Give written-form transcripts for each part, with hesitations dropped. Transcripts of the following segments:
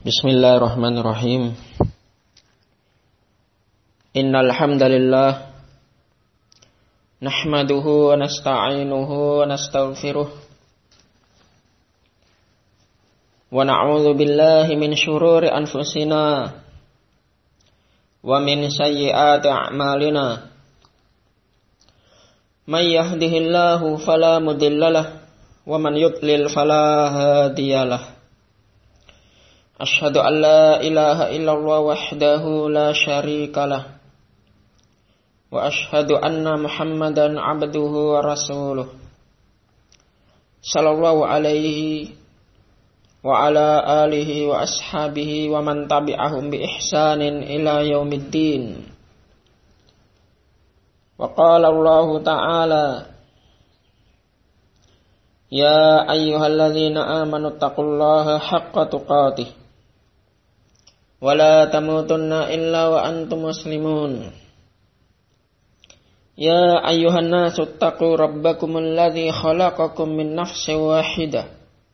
Bismillahirrahmanirrahim. Innal hamdalillah nahmaduhu wa nasta'inuhu wa nastaghfiruh wa na'udzu billahi min syururi anfusina wa min sayyiati a'malina. May yahdihillahu fala mudhillalah wa man yudlil fala hadiyalah. Asyhadu an la ilaha illallah wahdahu la syarikalah wa asyhadu anna Muhammadan abduhu wa rasuluh sallallahu alaihi wa ala alihi wa ashabihi wa man tabi'ahum bi ihsanin ila yaumiddin. Wa qala Allah ta'ala ya ayyuhalladzina amanu taqullaha haqqa tuqatih wa la tamutunna illa wa antum muslimun. Ya ayyuhan nasu taqu rabbakumul ladzi khalaqakum min nafsin wahidah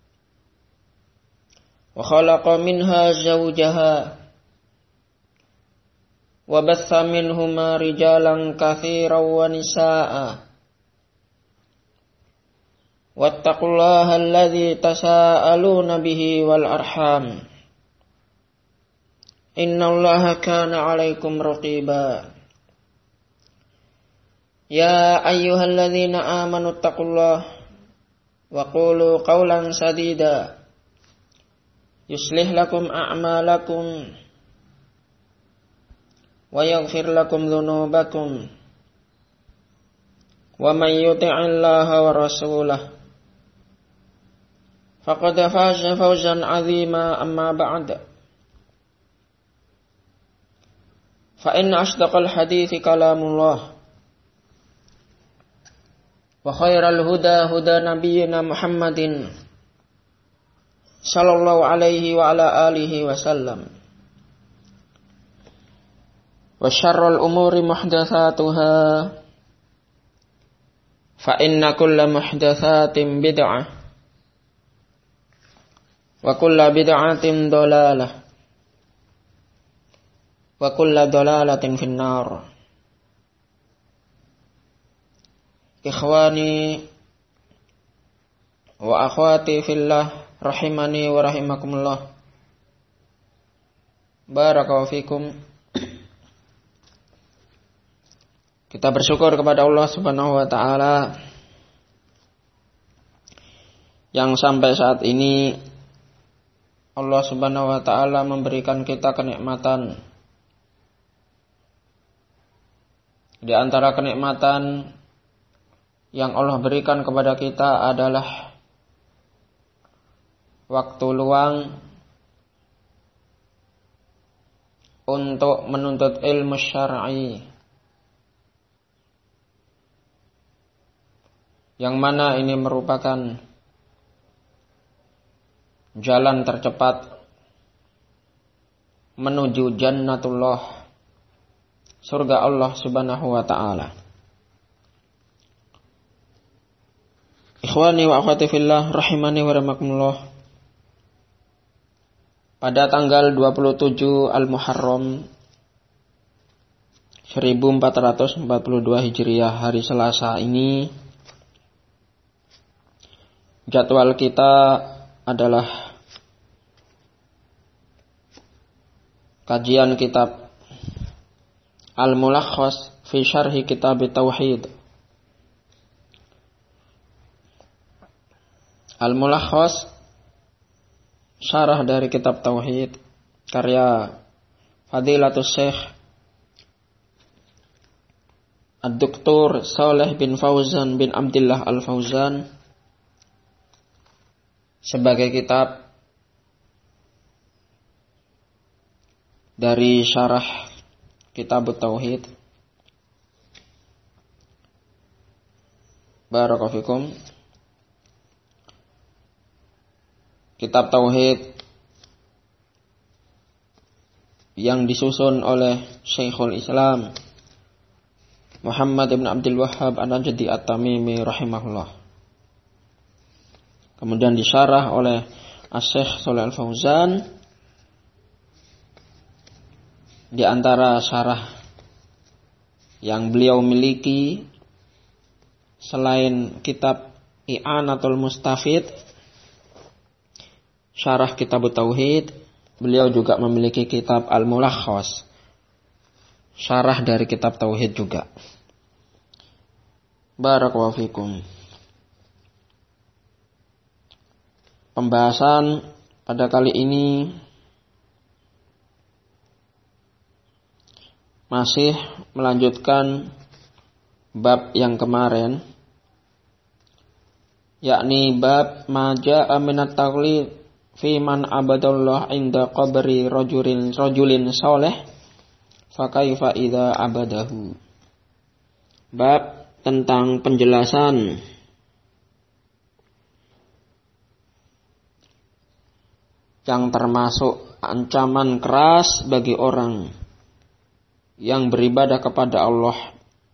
wa khalaqa minha zawjaha wa batha minhuma rijalan katsiran wa nisaa'a wattaqullaha alladzi tasaaluna bihi wal arham innallaha kana 'alaikum raqiba. Ya ayyuhalladzina amanu taqullaha wa qulu qawlan sadida yuslih lakum a'malakum wa yaghfir lakum dhunubakum wa may yuti'illaha wa rasulahu faqad faza fawzan 'azima. Amma ba'd. Fa inna asdaqal hadithi kalamullah wa khairal huda huda nabiyyina Muhammadin sallallahu alaihi wa ala alihi wa sallam wa syarrul umuri muhdatsatuha fa inna kulla muhdatsatin bid'ah wa kulla bid'atin dhalalah wa kulla dhalalatin finnar. Ikhwani wa akhwati fillah rahimani wa rahimakumullah. Barakallahu fikum. Kita bersyukur kepada Allah Subhanahu wa taala yang sampai saat ini Allah Subhanahu wa taala memberikan kita kenikmatan. Di antara kenikmatan yang Allah berikan kepada kita adalah waktu luang untuk menuntut ilmu syar'i, yang mana ini merupakan jalan tercepat menuju jannatullah, surga Allah Subhanahu wa ta'ala. Ikhwani wa akhwati fillah rahimani wa rahimakumullah. Pada tanggal 27 Al-Muharram 1442 Hijriah, hari Selasa ini, jadwal kita adalah kajian kitab Al-Mulakhas fi Syarhi Kitab Tauhid. Al-Mulakhas, syarah dari kitab Tauhid, karya Fadilatus Syekh Ad-Doktor Saleh bin Fauzan bin Abdullah Al-Fauzan, sebagai kitab dari syarah Kitab Tauhid. Barakallahu fikum. Kitab Tauhid yang disusun oleh Syekhul Islam Muhammad ibn Abdul Wahhab An-Najdi At-Tamimi rahimahullah. Kemudian disyarah oleh Asy-Syaikh Shalih Al-Fauzan di antara syarah yang beliau miliki selain kitab I'anatul Mustafid, syarah kitab Tauhid, beliau juga memiliki kitab Al-Mulakhas, syarah dari kitab Tauhid juga. Barakallahu fikum. Pembahasan pada kali ini masih melanjutkan bab yang kemarin, yakni bab maja'a minat taqlid fi man abadallah inda qabri rajulin saleh fa kaifa idza abadahu. Bab tentang penjelasan yang termasuk ancaman keras bagi orang yang beribadah kepada Allah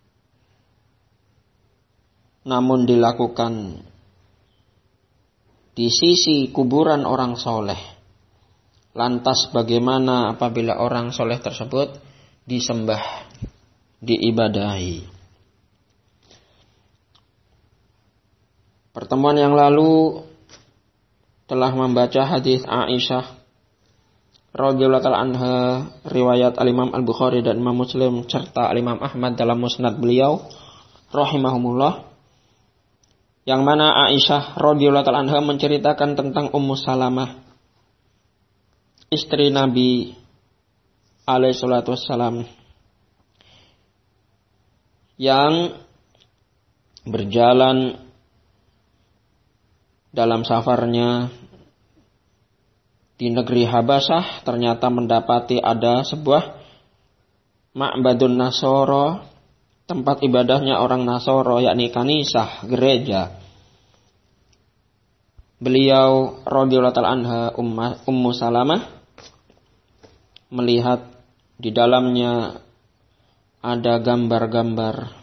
namun dilakukan di sisi kuburan orang soleh. Lantas bagaimana apabila orang soleh tersebut disembah, diibadahi? Pertemuan yang lalu telah membaca hadis Aisyah radhiyallahu anha, riwayat Al-Imam Al-Bukhari dan Imam Muslim serta Al-Imam Ahmad dalam musnad beliau rahimahumullah, yang mana Aisyah radhiyallahu anha menceritakan tentang Ummu Salamah, istri Nabi alaihi salatu wassalam, yang berjalan dalam safarnya di negeri Habasyah, ternyata mendapati ada sebuah ma'badun Nasoro, tempat ibadahnya orang Nasoro, yakni kanisah, gereja. Beliau radhiyallahu anha, Ummu Salamah, melihat di dalamnya ada gambar-gambar.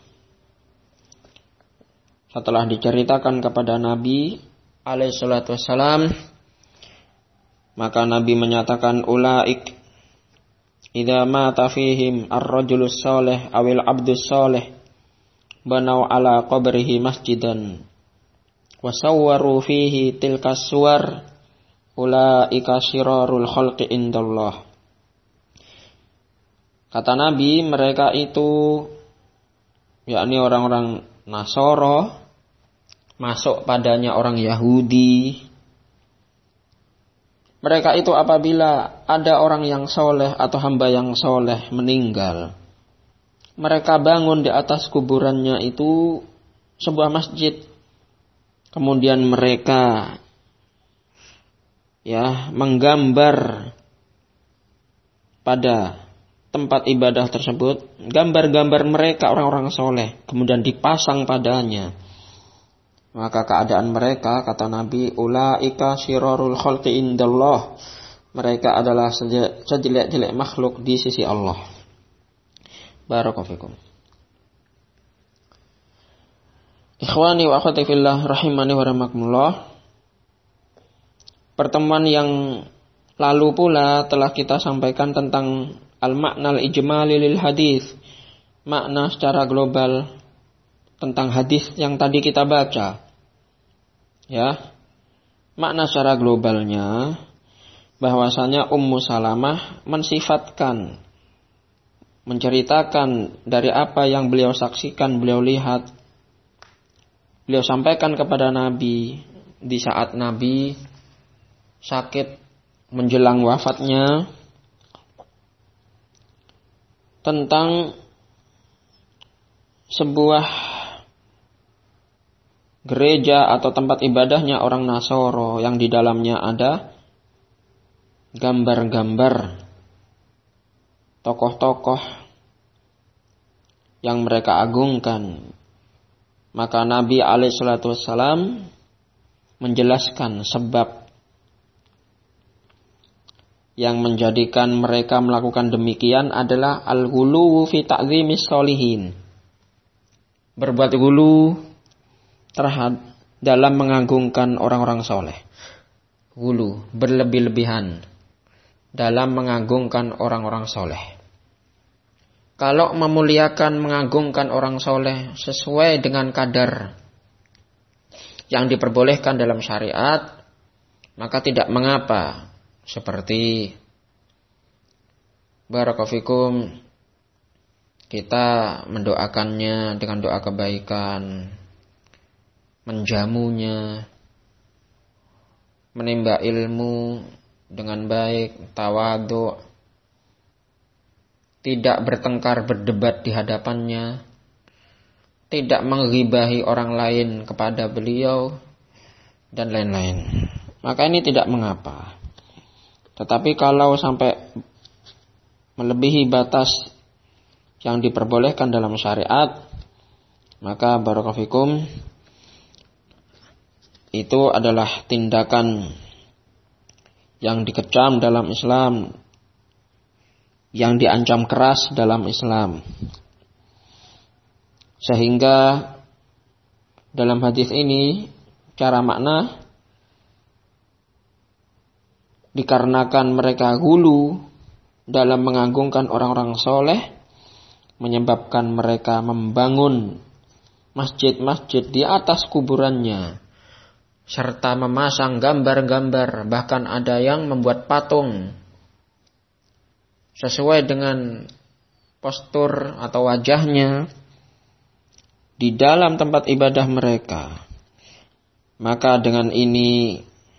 Setelah diceritakan kepada Nabi alaihi salatu wassalam, maka Nabi menyatakan, ulaik idza mata fihim ar-rajulus salih awil abdus salih banau ala qabrihi masjidan wa sawwaru fihi tilkas suwar ulaika syirarul khalqi indallah. Kata Nabi, mereka itu yakni orang-orang Nasoro, masuk padanya orang Yahudi. Mereka itu apabila ada orang yang soleh atau hamba yang soleh meninggal, mereka bangun di atas kuburannya itu sebuah masjid. Kemudian mereka menggambar pada tempat ibadah tersebut gambar-gambar mereka orang-orang soleh, kemudian dipasang padanya. Maka keadaan mereka, kata Nabi, ulaika syirarul khalqi indallah, mereka adalah sejelek-jelek makhluk di sisi Allah. Barakallahu fikum. Ikhwani wa akhwati fillah rahimani wa rahmakumullah. Pertemuan yang lalu pula telah kita sampaikan tentang al-makna al-ijmali lil hadis, makna secara global tentang hadis yang tadi kita baca. Makna secara globalnya bahwasanya Ummu Salamah mensifatkan, menceritakan dari apa yang beliau saksikan, beliau lihat, beliau sampaikan kepada Nabi di saat Nabi sakit menjelang wafatnya, tentang sebuah gereja atau tempat ibadahnya orang Nasoro yang di dalamnya ada gambar-gambar tokoh-tokoh yang mereka agungkan. Maka Nabi alaihi salatu wassalam menjelaskan sebab yang menjadikan mereka melakukan demikian adalah al-ghuluwu fi ta'zimis sholihin, berbuat ghulu terhadap dalam mengagungkan orang-orang soleh. Ghulu, berlebih-lebihan dalam mengagungkan orang-orang soleh. Kalau memuliakan, mengagungkan orang soleh sesuai dengan kadar yang diperbolehkan dalam syariat, maka tidak mengapa. Seperti barakallahu kita mendoakannya dengan doa kebaikan, menjamunya, menimba ilmu dengan baik, tawadhu, tidak bertengkar berdebat di hadapannya, tidak menggibahi orang lain kepada beliau, dan lain-lain. Maka ini tidak mengapa. Tetapi kalau sampai melebihi batas yang diperbolehkan dalam syariat, maka barakallahu fikum itu adalah tindakan yang dikecam dalam Islam, yang diancam keras dalam Islam. Sehingga dalam hadis ini cara makna dikarenakan mereka hulu dalam mengagungkan orang-orang soleh, menyebabkan mereka membangun masjid-masjid di atas kuburannya, serta memasang gambar-gambar, bahkan ada yang membuat patung sesuai dengan postur atau wajahnya di dalam tempat ibadah mereka. Maka dengan ini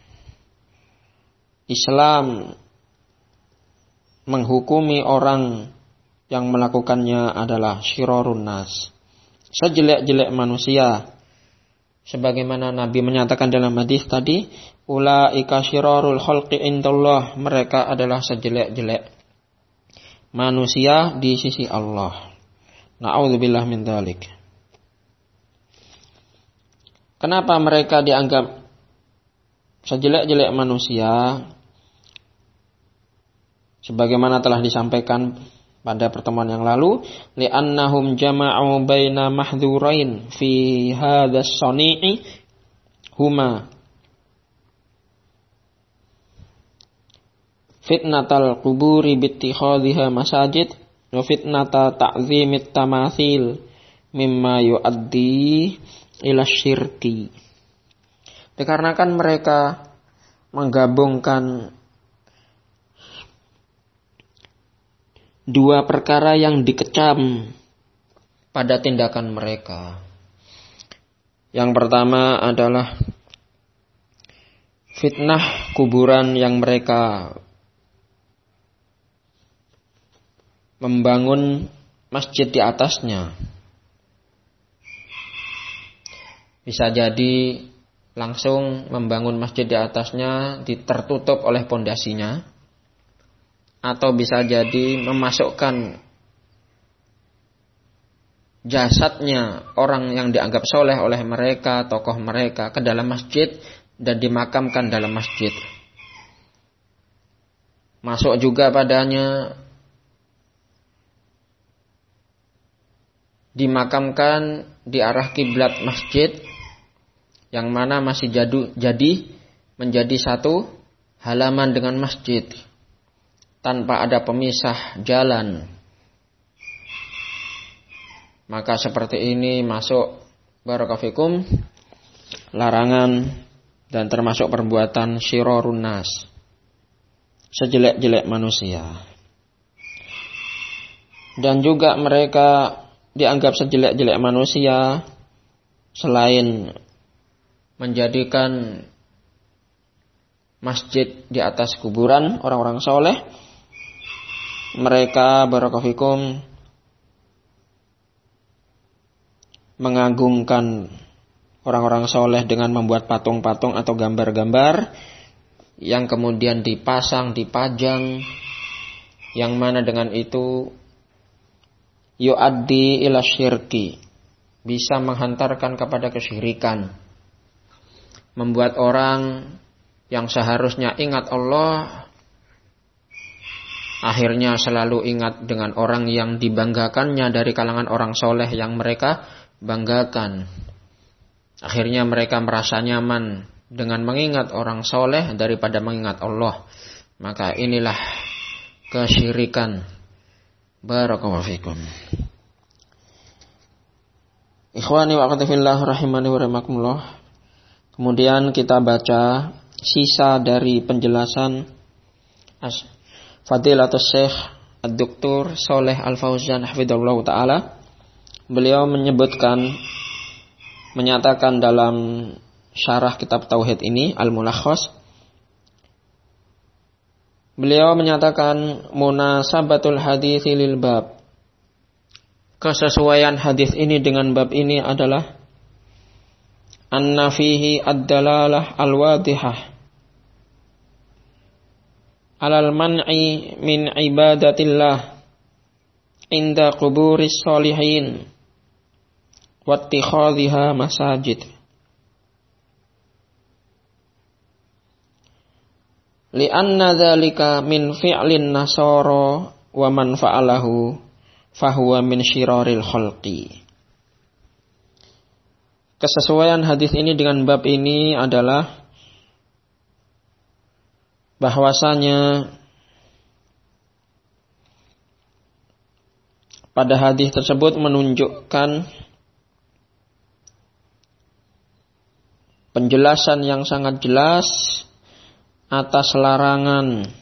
Islam menghukumi orang yang melakukannya adalah syirarun nas, sejelek-jelek manusia. Sebagaimana Nabi menyatakan dalam hadis tadi, ulaika syirarul khalqi indallah, mereka adalah sejelek-jelek manusia di sisi Allah. Na'udzubillah min dzalik. Kenapa mereka dianggap sejelek-jelek manusia? Sebagaimana telah disampaikan pada pertemuan yang lalu, li'annahum jama'u baina mahdhurain fi hadzal sani'i huma fitnatal quburi bittikhadhiha masajid wa fitnata ta'zimit tamathil mimma yuaddi ila syirki. Dikarenakan mereka menggabungkan dua perkara yang dikecam pada tindakan mereka. Yang pertama adalah fitnah kuburan yang mereka membangun masjid di atasnya. Bisa jadi langsung membangun masjid di atasnya tertutup oleh pondasinya, atau bisa jadi memasukkan jasadnya orang yang dianggap soleh oleh mereka, tokoh mereka, ke dalam masjid dan dimakamkan dalam masjid. Masuk juga padanya dimakamkan di arah kiblat masjid, yang mana masih jadi menjadi satu halaman dengan masjid tanpa ada pemisah jalan. Maka seperti ini masuk barakallahu fikum larangan dan termasuk perbuatan syirarun nas, sejelek-jelek manusia. Dan juga mereka dianggap sejelek-jelek manusia selain menjadikan masjid di atas kuburan orang-orang soleh, mereka barakallahu fikum mengagungkan orang-orang soleh dengan membuat patung-patung atau gambar-gambar yang kemudian dipasang, dipajang, yang mana dengan itu yu'addi ila syirki, bisa menghantarkan kepada kesyirikan, membuat orang yang seharusnya ingat Allah akhirnya selalu ingat dengan orang yang dibanggakannya dari kalangan orang soleh yang mereka banggakan. Akhirnya mereka merasa nyaman dengan mengingat orang soleh daripada mengingat Allah. Maka inilah kesyirikan Barakallahu fikum. Ikhwani wa akhwati fillah rahimani wa rahimakumullah. Kemudian kita baca sisa dari penjelasan Fadilatus Syekh Ad-Doktor Shalih Al-Fauzan hafizahullah taala. Beliau menyatakan dalam syarah kitab tauhid ini Al-Mulakhas, beliau menyatakan munasabatul hadits lil bab. Kesesuaian hadis ini dengan bab ini adalah anna fihi ad-dalalah al-wadihah alal man'i min ibadatillah inda quburis sholihin wattikhadhiha masajid. Li'anna dzalika min fi'lin nasara wa man fa'alahu fahuwa min syiraril khalqi. Kesesuaian hadis ini dengan bab ini adalah bahwasanya pada hadis tersebut menunjukkan penjelasan yang sangat jelas atas larangan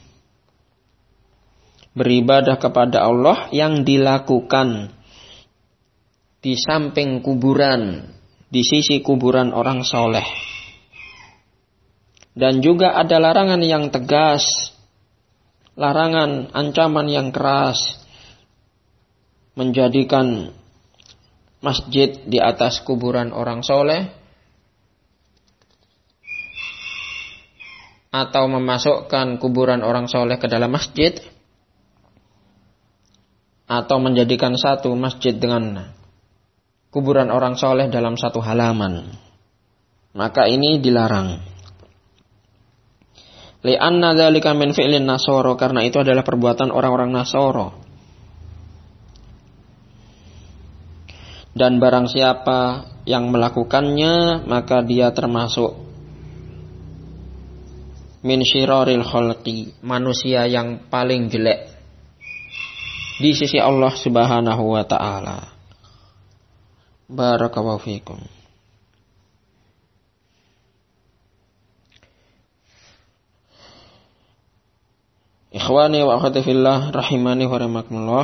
beribadah kepada Allah yang dilakukan di samping kuburan, di sisi kuburan orang soleh. Dan juga ada larangan yang tegas, larangan ancaman yang keras, menjadikan masjid di atas kuburan orang soleh, atau memasukkan kuburan orang soleh ke dalam masjid, atau menjadikan satu masjid dengan kuburan orang soleh dalam satu halaman. Maka ini dilarang. Li'anna dzalika min fi'lin nasara, karena itu adalah perbuatan orang-orang Nasara. Dan barang siapa yang melakukannya, maka dia termasuk min syiraril khalqi, manusia yang paling jelek di sisi Allah Subhanahu wa taala. Barakallahu fikum. Ikhwani wa akhwati fillah rahimani wa rahimakumullah.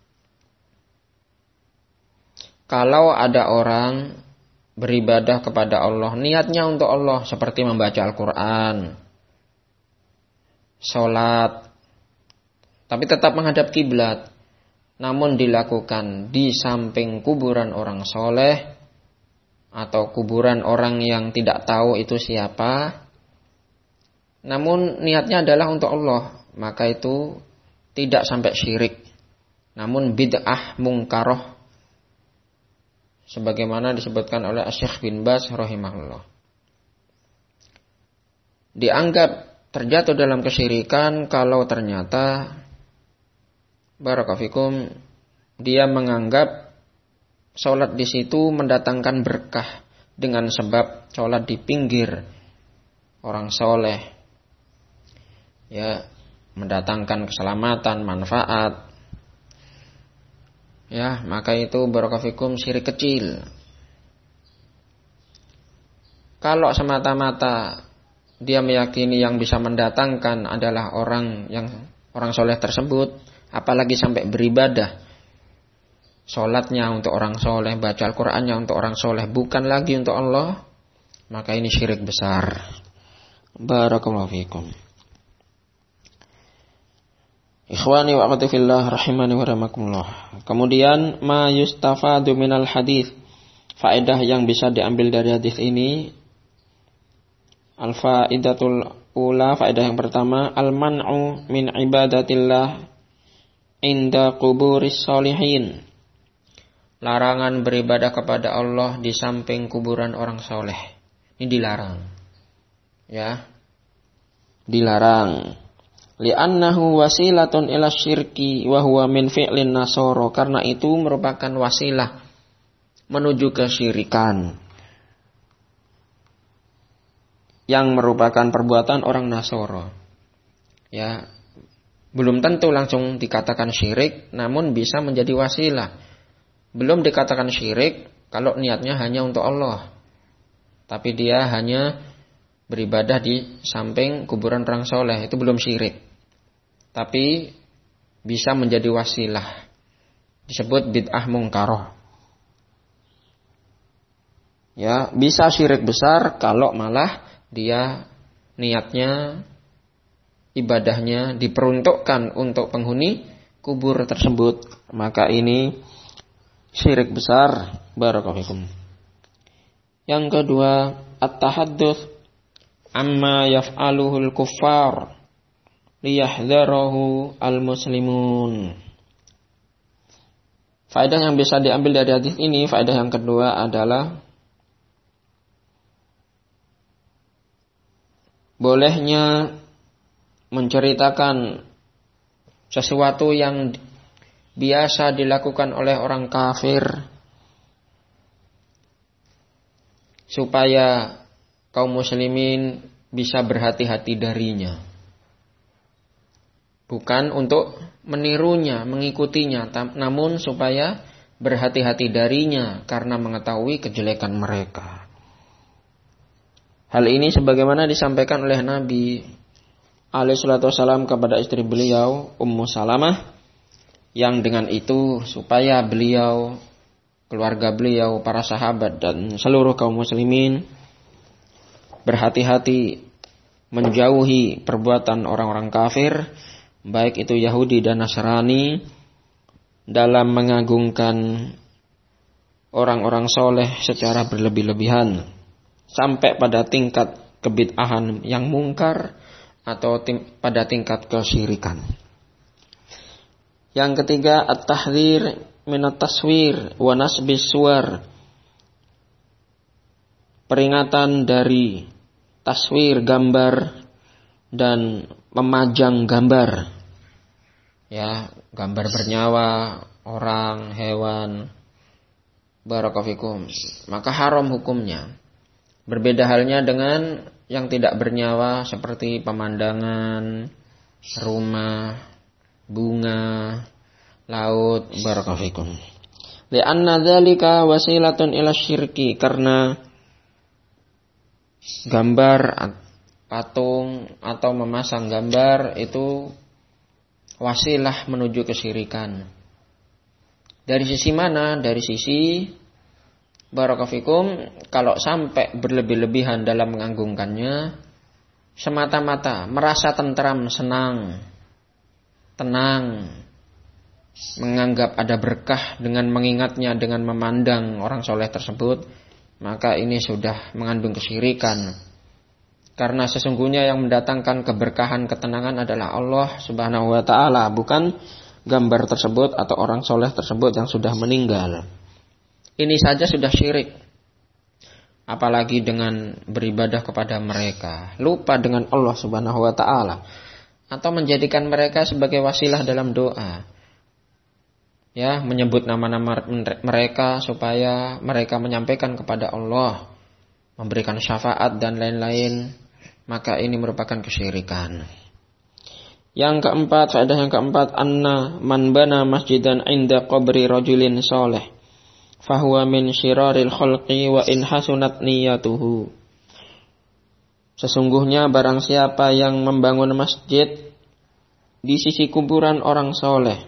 Kalau ada orang beribadah kepada Allah, niatnya untuk Allah seperti membaca Al-Qur'an, salat, tapi tetap menghadap kiblat, namun dilakukan di samping kuburan orang soleh atau kuburan orang yang tidak tahu itu siapa, namun niatnya adalah untuk Allah, maka itu tidak sampai syirik, namun bid'ah mungkaroh, sebagaimana disebutkan oleh Syekh bin Baz rahimahullah. Dianggap terjatuh dalam kesyirikan kalau ternyata Barakafikum dia menganggap sholat di situ mendatangkan berkah dengan sebab sholat di pinggir orang soleh, ya, mendatangkan keselamatan, manfaat, ya, maka itu barakafikum syirik kecil. Kalau semata-mata dia meyakini yang bisa mendatangkan adalah orang soleh tersebut, apalagi sampai beribadah, sholatnya untuk orang soleh, baca Al-Qur'annya untuk orang soleh, bukan lagi untuk Allah, maka ini syirik besar. Barakallahu fikum. Ikhwani wa akhwati fillah rahimani wa rahimakumullah. Kemudian ma yustafadu minal hadis, faedah yang bisa diambil dari hadis ini. Al-faidatul ula, faedah yang pertama, al-man'u min ibadatillah inda quburis sholihin. Larangan beribadah kepada Allah di samping kuburan orang soleh. Ini dilarang. Ya. Dilarang. Li'annahu wasilatun ila syirki wa huwa min fi'lin nasara, karena itu merupakan wasilah menuju kesyirikan yang merupakan perbuatan orang Nasara. Ya, Belum tentu langsung dikatakan syirik, namun bisa menjadi wasilah. Belum dikatakan syirik kalau niatnya hanya untuk Allah. Tapi dia hanya beribadah di samping kuburan orang soleh, itu belum syirik. Tapi bisa menjadi wasilah. Disebut bid'ah mungkaroh. Ya, bisa syirik besar kalau malah dia niatnya, ibadahnya diperuntukkan untuk penghuni kubur tersebut. Maka ini syirik besar. Barakallahu fikum. Yang kedua, at-tahadduts amma yaf'aluhul kuffar liyahdharahu al-muslimun. Faedah yang bisa diambil dari hadis ini, faedah yang kedua adalah bolehnya menceritakan sesuatu yang biasa dilakukan oleh orang kafir supaya kaum muslimin bisa berhati-hati darinya. Bukan untuk menirunya, mengikutinya, namun supaya berhati-hati darinya karena mengetahui kejelekan mereka. Hal ini sebagaimana disampaikan oleh Nabi alaihi salatu wasallam kepada istri beliau, Ummu Salamah, yang dengan itu supaya beliau, keluarga beliau, para sahabat dan seluruh kaum muslimin berhati-hati menjauhi perbuatan orang-orang kafir, baik itu Yahudi dan Nasrani, dalam mengagungkan orang-orang soleh secara berlebih-lebihan sampai pada tingkat kebid'ahan yang mungkar atau pada tingkat kesyirikan. Yang ketiga, at-tahdhir minat taswir wa nasbis suwar. Peringatan dari taswir, gambar, dan memajang gambar. Ya, gambar bernyawa, orang, hewan. Barakallahu fikum. Maka haram hukumnya. Berbeda halnya dengan yang tidak bernyawa seperti pemandangan, rumah, bunga, laut. Barakallahu fikum. Li'anna dzalika wasilatun ila syirki, karena gambar, patung atau memasang gambar itu wasilah menuju kesyirikan. Dari sisi mana? Dari sisi barakallahu fikum, kalau sampai berlebih-lebihan dalam mengagungkannya, semata-mata merasa tentram, senang, tenang, menganggap ada berkah dengan mengingatnya, dengan memandang orang soleh tersebut, maka ini sudah mengandung kesyirikan. Karena sesungguhnya yang mendatangkan keberkahan, ketenangan adalah Allah Subhanahu wa ta'ala, bukan gambar tersebut atau orang soleh tersebut yang sudah meninggal. Ini saja sudah syirik. Apalagi dengan beribadah kepada mereka, lupa dengan Allah Subhanahu wa ta'ala, atau menjadikan mereka sebagai wasilah dalam doa. Ya, menyebut nama-nama mereka supaya mereka menyampaikan kepada Allah, memberikan syafaat dan lain-lain, maka ini merupakan kesyirikan. Yang keempat, faedah yang keempat, anna man bana masjidan inda qabri rajulin soleh fahuwa min syiraril khalqi wa in hasunat niyatuhu. Sesungguhnya barang siapa yang membangun masjid di sisi kuburan orang soleh,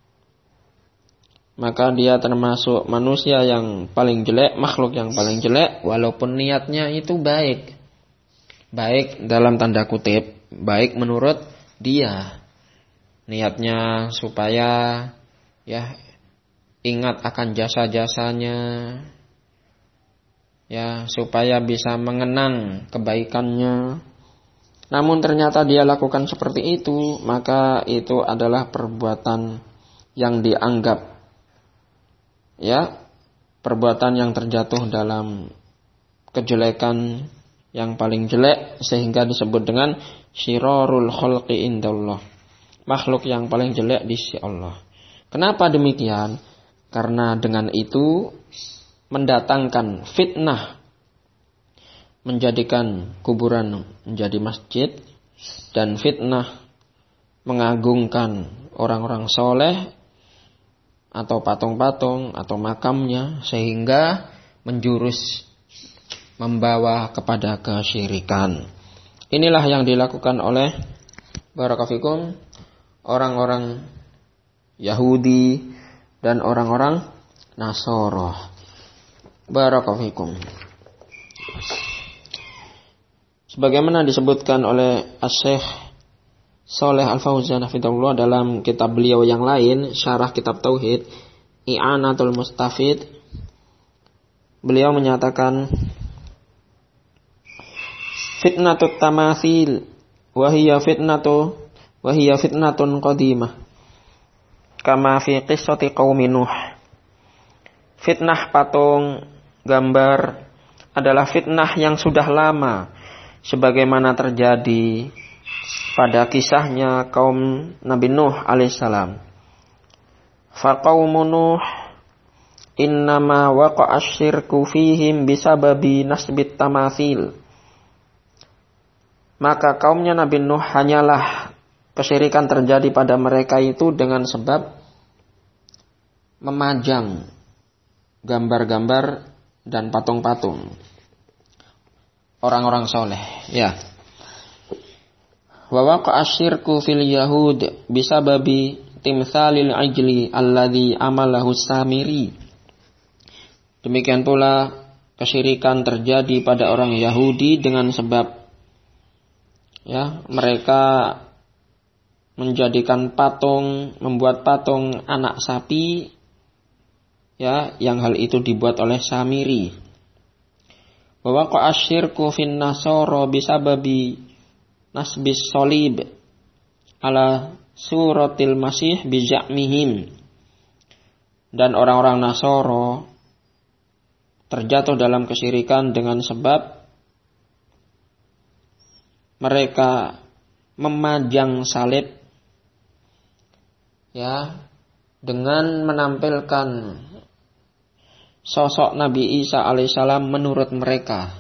maka dia termasuk manusia yang paling jelek, makhluk yang paling jelek, walaupun niatnya itu baik. Baik dalam tanda kutip, baik menurut dia. Niatnya supaya ya ingat akan jasa-jasanya, ya supaya bisa mengenang kebaikannya. Namun ternyata dia lakukan seperti itu, maka itu adalah perbuatan yang dianggap ya perbuatan yang terjatuh dalam kejelekan yang paling jelek, sehingga disebut dengan syirarul khalqi indallah, makhluk yang paling jelek di sisi Allah. Kenapa demikian? Karena dengan itu mendatangkan fitnah, menjadikan kuburan menjadi masjid, dan fitnah mengagungkan orang-orang soleh atau patung-patung atau makamnya sehingga menjurus membawa kepada kesyirikan. Inilah yang dilakukan oleh barakafikum orang-orang Yahudi dan orang-orang Nasoro. Barakafikum. Sebagaimana disebutkan oleh Asy-Syaikh Shalih Al-Fauzan hafizahullah dalam kitab beliau yang lain, Syarah Kitab Tauhid, I'anatul Mustafid, beliau menyatakan fitnatut tamathil wa hiya fitnatun qadimah kama fi qissati qaumi Nuh. Fitnah patung gambar adalah fitnah yang sudah lama sebagaimana terjadi pada kisahnya kaum Nabi Nuh alaihissalam. Fa qaumun Nuh innama waqa'a syirku fihim bisababi nasbit tamathil. Maka kaumnya Nabi Nuh hanyalah kesyirikan terjadi pada mereka itu dengan sebab memajang gambar-gambar dan patung-patung orang-orang soleh. Ya. Wa waqa'a syirku fil yahud bisababi timthalil ajli alladhi amalahu Samiri. Demikian pula kesyirikan terjadi pada orang Yahudi dengan sebab mereka menjadikan patung, membuat patung anak sapi yang hal itu dibuat oleh Samiri. Wa waqa'a syirku fin nasara bisababi nasbis solib ala suratil masih bija'mihim. Dan orang-orang Nasoro terjatuh dalam kesyirikan dengan sebab mereka memajang salib dengan menampilkan sosok Nabi Isa alaihissalam menurut mereka.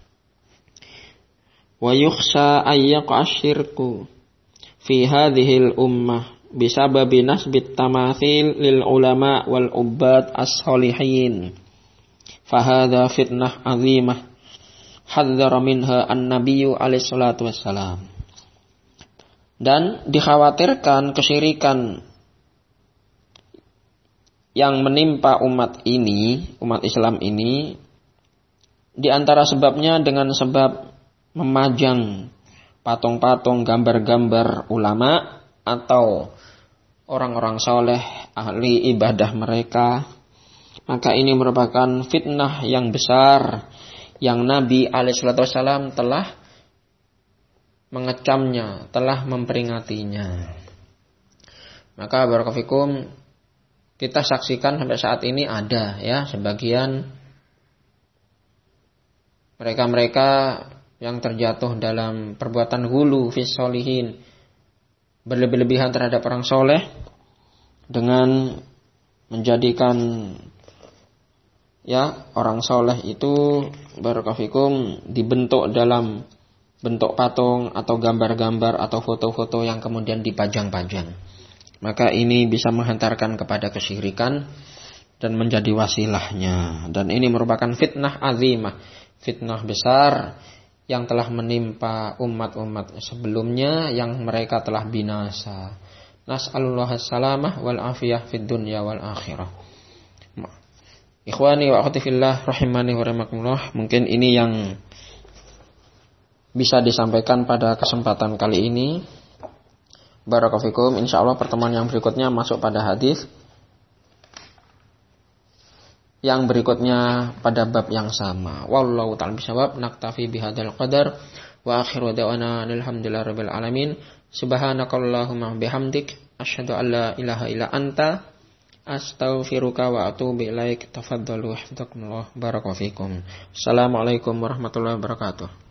Wa yukhsha ayyaqa asyirku fi hadhil ummah bisababi nasbit tamathil lil ulama wal ubbad as-solihin. Fahadha fitnah azimah hadzara minha an-nabiyyu alaihi salatu wassalam. Dan dikhawatirkan kesyirikan yang menimpa umat Islam ini, di antara sebabnya dengan sebab memajang patung-patung gambar-gambar ulama atau orang-orang soleh ahli ibadah mereka. Maka ini merupakan fitnah yang besar yang Nabi alaihissalam telah mengecamnya, telah memperingatinya. Maka barakallahu kita saksikan sampai saat ini ada sebagian mereka-mereka yang terjatuh dalam perbuatan ghulu fis sholihin, berlebih-lebihan terhadap orang soleh dengan menjadikan orang soleh itu barakallahu dibentuk dalam bentuk patung atau gambar-gambar atau foto-foto yang kemudian dipajang-pajang. Maka ini bisa menghantarkan kepada kesyirikan dan menjadi wasilahnya. Dan ini merupakan fitnah azimah, fitnah besar yang telah menimpa umat-umat sebelumnya yang mereka telah binasa. Nas'alullah as-salamah wal afiyah fid dunya wal akhirah. Ikhwani wa akhwati fillah rahimani wa rahimakumullah, mungkin ini yang bisa disampaikan pada kesempatan kali ini. Barakallahu fikum. Insyaallah pertemuan yang berikutnya masuk pada hadis yang berikutnya pada bab yang sama. Wallahu ta'ala bishawab. Naktafi bihadzal qadar wa akhiru da'wana alhamdulillahirabbil alamin. Subhanakallahumma bihamdik asyhadu an la ilaha illa anta astaghfiruka wa atubu ilaik. Tafaddalu hafizakumullah. Barakallahu fikum. Assalamualaikum warahmatullahi wabarakatuh.